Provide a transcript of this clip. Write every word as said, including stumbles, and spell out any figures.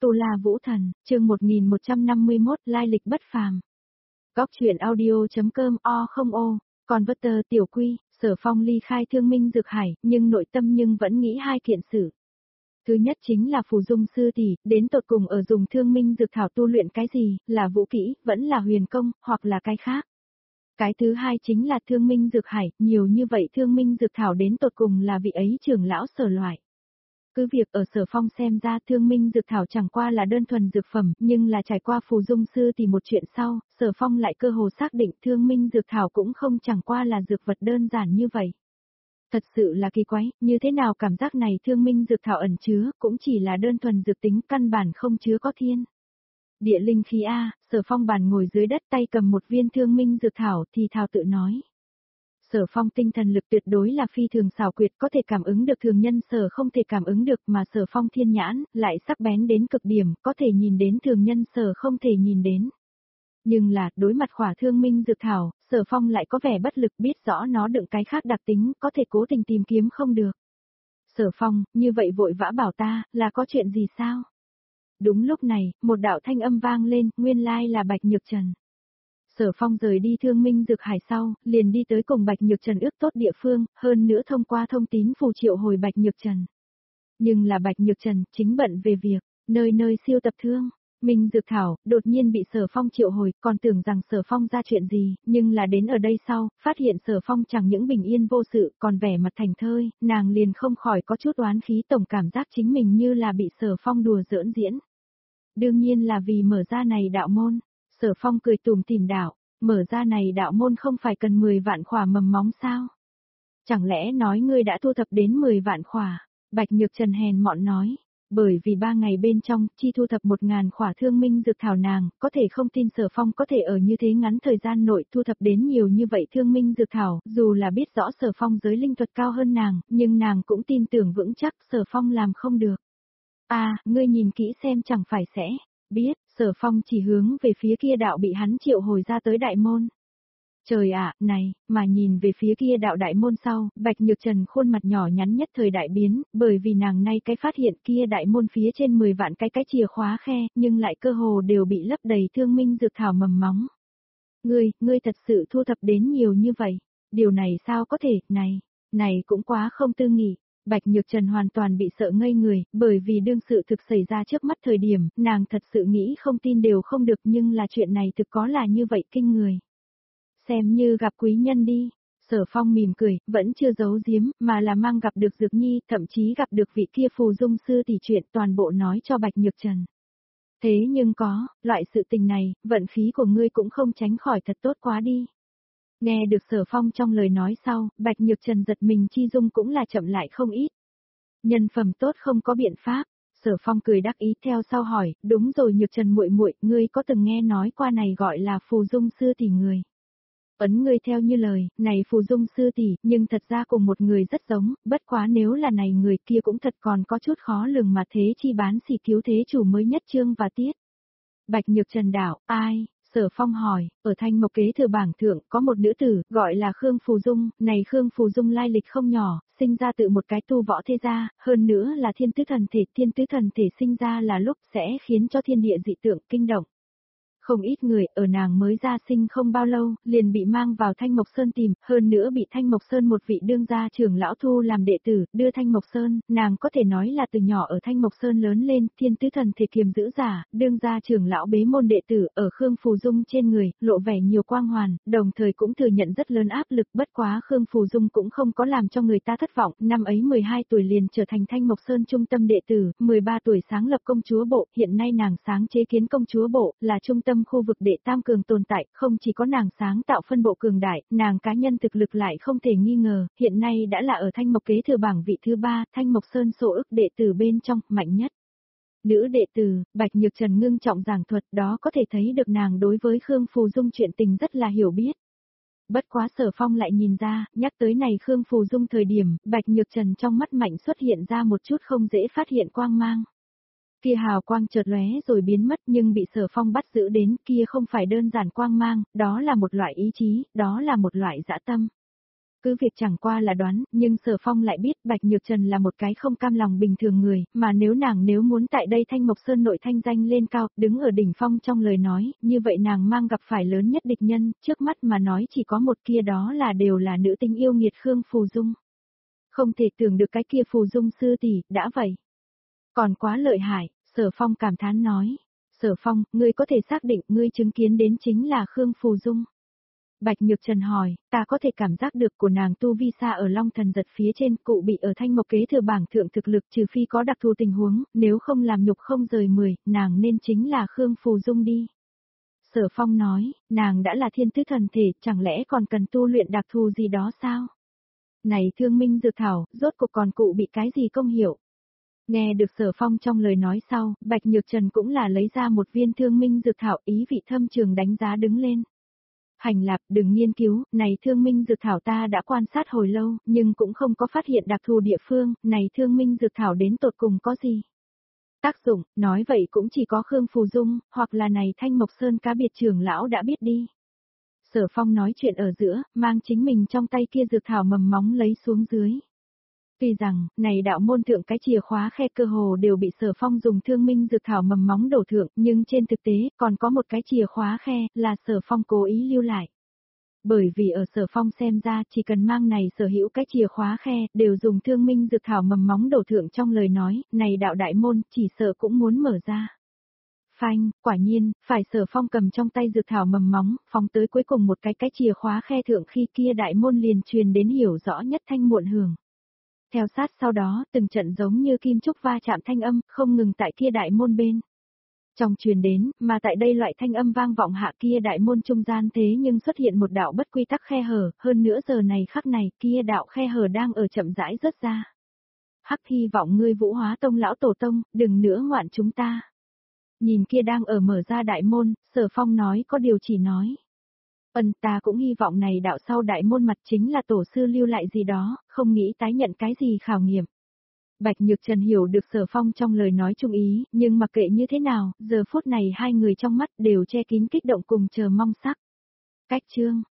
Tu La Vũ Thần, chương một nghìn một trăm năm mươi mốt, lai lịch bất phàm. Góc truyện audio.com o không ô, còn vất tờ tiểu quy, Sở Phong ly khai Thương Minh Dược Hải, nhưng nội tâm nhưng vẫn nghĩ hai kiện sự. Thứ nhất chính là Phù Dung sư tỷ, đến tột cùng ở dùng Thương Minh Dược Thảo tu luyện cái gì, là vũ kỹ, vẫn là huyền công, hoặc là cái khác. Cái thứ hai chính là Thương Minh Dược Hải, nhiều như vậy Thương Minh Dược Thảo đến tột cùng là vị ấy trưởng lão Sở loại. Cứ việc ở Sở Phong xem ra Thương Minh Dược Thảo chẳng qua là đơn thuần dược phẩm, nhưng là trải qua Phù Dung sư thì một chuyện sau, Sở Phong lại cơ hồ xác định Thương Minh Dược Thảo cũng không chẳng qua là dược vật đơn giản như vậy. Thật sự là kỳ quái, như thế nào cảm giác này Thương Minh Dược Thảo ẩn chứa, cũng chỉ là đơn thuần dược tính, căn bản không chứa có thiên địa linh khí a. Sở Phong bàn ngồi dưới đất, tay cầm một viên Thương Minh Dược Thảo thì thào tự nói. Sở Phong tinh thần lực tuyệt đối là phi thường xảo quyệt, có thể cảm ứng được thường nhân sở không thể cảm ứng được, mà Sở Phong thiên nhãn lại sắc bén đến cực điểm, có thể nhìn đến thường nhân sở không thể nhìn đến. Nhưng là, đối mặt khỏa Thương Minh Dược Thảo, Sở Phong lại có vẻ bất lực, biết rõ nó đựng cái khác đặc tính, có thể cố tình tìm kiếm không được. Sở Phong, như vậy vội vã bảo ta, là có chuyện gì sao? Đúng lúc này, một đạo thanh âm vang lên, nguyên lai là Bạch Nhược Trần. Sở Phong rời đi Thương Minh Dược Hải sau, liền đi tới cùng Bạch Nhược Trần ước tốt địa phương, hơn nữa thông qua thông tín phù triệu hồi Bạch Nhược Trần. Nhưng là Bạch Nhược Trần chính bận về việc, nơi nơi siêu tập Thương Minh Dược Thảo, đột nhiên bị Sở Phong triệu hồi, còn tưởng rằng Sở Phong ra chuyện gì, nhưng là đến ở đây sau, phát hiện Sở Phong chẳng những bình yên vô sự, còn vẻ mặt thành thơi, nàng liền không khỏi có chút oán khí, tổng cảm giác chính mình như là bị Sở Phong đùa giỡn diễn. Đương nhiên là vì mở ra này đạo môn. Sở Phong cười tủm tỉm đạo, mở ra này đạo môn không phải cần mười vạn khỏa mầm móng sao? Chẳng lẽ nói ngươi đã thu thập đến mười vạn khỏa? Bạch Nhược Trần hèn mọn nói, bởi vì ba ngày bên trong, chi thu thập một ngàn khỏa Thương Minh Dược Thảo nàng, có thể không tin Sở Phong có thể ở như thế ngắn thời gian nội thu thập đến nhiều như vậy Thương Minh Dược Thảo, dù là biết rõ Sở Phong giới linh thuật cao hơn nàng, nhưng nàng cũng tin tưởng vững chắc Sở Phong làm không được. À, ngươi nhìn kỹ xem chẳng phải sẽ biết. Sở Phong chỉ hướng về phía kia đạo bị hắn triệu hồi ra tới đại môn. Trời ạ, này, mà nhìn về phía kia đạo đại môn sau, Bạch Nhược Trần khuôn mặt nhỏ nhắn nhất thời đại biến, bởi vì nàng nay cái phát hiện kia đại môn phía trên mười vạn cái cái chìa khóa khe, nhưng lại cơ hồ đều bị lấp đầy Thương Minh Dược Thảo mầm móng. Ngươi, ngươi thật sự thu thập đến nhiều như vậy, điều này sao có thể, này, này cũng quá không tư nghị. Bạch Nhược Trần hoàn toàn bị sợ ngây người, bởi vì đương sự thực xảy ra trước mắt thời điểm, nàng thật sự nghĩ không tin đều không được, nhưng là chuyện này thực có là như vậy kinh người. Xem như gặp quý nhân đi. Sở Phong mỉm cười, vẫn chưa giấu giếm, mà là mang gặp được Dược Nhi, thậm chí gặp được vị kia Phù Dung sư tỷ chuyện toàn bộ nói cho Bạch Nhược Trần. Thế nhưng có, loại sự tình này, vận khí của ngươi cũng không tránh khỏi thật tốt quá đi. Nghe được Sở Phong trong lời nói sau, Bạch Nhược Trần giật mình chi dung cũng là chậm lại không ít. Nhân phẩm tốt không có biện pháp. Sở Phong cười đắc ý theo sau hỏi, đúng rồi Nhược Trần muội muội, ngươi có từng nghe nói qua này gọi là Phù Dung sư tỷ người? Ấn ngươi theo như lời, này Phù Dung sư tỷ, nhưng thật ra cùng một người rất giống, bất quá nếu là này người kia cũng thật còn có chút khó lường mà thế chi bán xỉ cứu thế chủ mới nhất chương và tiết. Bạch Nhược Trần đảo, ai? Sở Phong hỏi, ở Thanh Mộc kế thừa bảng thượng có một nữ tử, gọi là Khương Phù Dung, này Khương Phù Dung lai lịch không nhỏ, sinh ra từ một cái tu võ thế gia, hơn nữa là thiên tứ thần thể, thiên tứ thần thể sinh ra là lúc sẽ khiến cho thiên địa dị tượng kinh động. Không ít người ở nàng mới ra sinh không bao lâu, liền bị mang vào Thanh Mộc Sơn tìm, hơn nữa bị Thanh Mộc Sơn một vị đương gia trưởng lão thu làm đệ tử, đưa Thanh Mộc Sơn, nàng có thể nói là từ nhỏ ở Thanh Mộc Sơn lớn lên, thiên tứ thần thể kiềm giữ giả, đương gia trưởng lão bế môn đệ tử ở Khương Phù Dung trên người, lộ vẻ nhiều quang hoàn, đồng thời cũng thừa nhận rất lớn áp lực, bất quá Khương Phù Dung cũng không có làm cho người ta thất vọng, năm ấy mười hai tuổi liền trở thành Thanh Mộc Sơn trung tâm đệ tử, mười ba tuổi sáng lập công chúa bộ, hiện nay nàng sáng chế kiến công chúa bộ, là trung tâm khu vực đệ tam cường tồn tại, không chỉ có nàng sáng tạo phân bộ cường đại, nàng cá nhân thực lực lại không thể nghi ngờ, hiện nay đã là ở Thanh Mộc kế thừa bảng vị thứ ba, Thanh Mộc Sơn số ức đệ tử bên trong, mạnh nhất. Nữ đệ tử, Bạch Nhược Trần ngưng trọng giảng thuật, đó có thể thấy được nàng đối với Khương Phù Dung chuyện tình rất là hiểu biết. Bất quá Sở Phong lại nhìn ra, nhắc tới này Khương Phù Dung thời điểm, Bạch Nhược Trần trong mắt mạnh xuất hiện ra một chút không dễ phát hiện quang mang. Kia hào quang chợt lóe rồi biến mất, nhưng bị Sở Phong bắt giữ đến, kia không phải đơn giản quang mang, đó là một loại ý chí, đó là một loại dã tâm. Cứ việc chẳng qua là đoán, nhưng Sở Phong lại biết Bạch Nhược Trần là một cái không cam lòng bình thường người, mà nếu nàng nếu muốn tại đây Thanh Mộc Sơn nội thanh danh lên cao, đứng ở đỉnh phong trong lời nói, như vậy nàng mang gặp phải lớn nhất địch nhân, trước mắt mà nói chỉ có một kia đó là đều là nữ tính yêu nghiệt Khương Phù Dung. Không thể tưởng được cái kia Phù Dung sư tỷ, đã vậy. Còn quá lợi hại, Sở Phong cảm thán nói. Sở Phong, ngươi có thể xác định ngươi chứng kiến đến chính là Khương Phù Dung. Bạch Nhược Trần hỏi, ta có thể cảm giác được của nàng tu vi xa ở Long Thần Giật phía trên, cụ bị ở Thanh Mộc kế thừa bảng thượng thực lực, trừ phi có đặc thù tình huống, nếu không làm nhục không rời mười, nàng nên chính là Khương Phù Dung đi. Sở Phong nói, nàng đã là thiên tứ thần thể, chẳng lẽ còn cần tu luyện đặc thù gì đó sao? Này Thương Minh Dược Thảo, rốt cuộc còn cụ bị cái gì công hiệu? Nghe được Sở Phong trong lời nói sau, Bạch Nhược Trần cũng là lấy ra một viên Thương Minh Dược Thảo, ý vị thâm trường đánh giá đứng lên. Hành Lạp, đừng nghiên cứu, này Thương Minh Dược Thảo ta đã quan sát hồi lâu, nhưng cũng không có phát hiện đặc thù địa phương, này Thương Minh Dược Thảo đến tột cùng có gì? Tác dụng, nói vậy cũng chỉ có Khương Phù Dung, hoặc là này Thanh Mộc Sơn cá biệt trưởng lão đã biết đi. Sở Phong nói chuyện ở giữa, mang chính mình trong tay kia dược thảo mầm móng lấy xuống dưới. Tuy rằng, này đạo môn thượng cái chìa khóa khe cơ hồ đều bị Sở Phong dùng Thương Minh dược thảo mầm móng đổ thượng, nhưng trên thực tế, còn có một cái chìa khóa khe, là Sở Phong cố ý lưu lại. Bởi vì ở Sở Phong xem ra, chỉ cần mang này sở hữu cái chìa khóa khe, đều dùng Thương Minh dược thảo mầm móng đổ thượng trong lời nói, này đạo đại môn, chỉ sợ cũng muốn mở ra. Phanh, quả nhiên, phải Sở Phong cầm trong tay dược thảo mầm móng, phóng tới cuối cùng một cái cái chìa khóa khe thượng khi kia đại môn liền truyền đến hiểu rõ nhất thanh muộn hưởng. Theo sát sau đó, từng trận giống như kim trúc va chạm thanh âm, không ngừng tại kia đại môn bên. Trong truyền đến, mà tại đây loại thanh âm vang vọng hạ kia đại môn trung gian thế nhưng xuất hiện một đạo bất quy tắc khe hở, hơn nữa giờ này khắc này, kia đạo khe hở đang ở chậm rãi rớt ra. Hắc hy vọng ngươi Vũ Hóa Tông lão tổ tông, đừng nữa ngoạn chúng ta. Nhìn kia đang ở mở ra đại môn, Sở Phong nói có điều chỉ nói. Ân ta cũng hy vọng này đạo sau đại môn mặt chính là tổ sư lưu lại gì đó, không nghĩ tái nhận cái gì khảo nghiệm. Bạch Nhược Trần hiểu được Sở Phong trong lời nói chung ý, nhưng mặc kệ như thế nào, giờ phút này hai người trong mắt đều che kín kích động cùng chờ mong sắc. Cách chương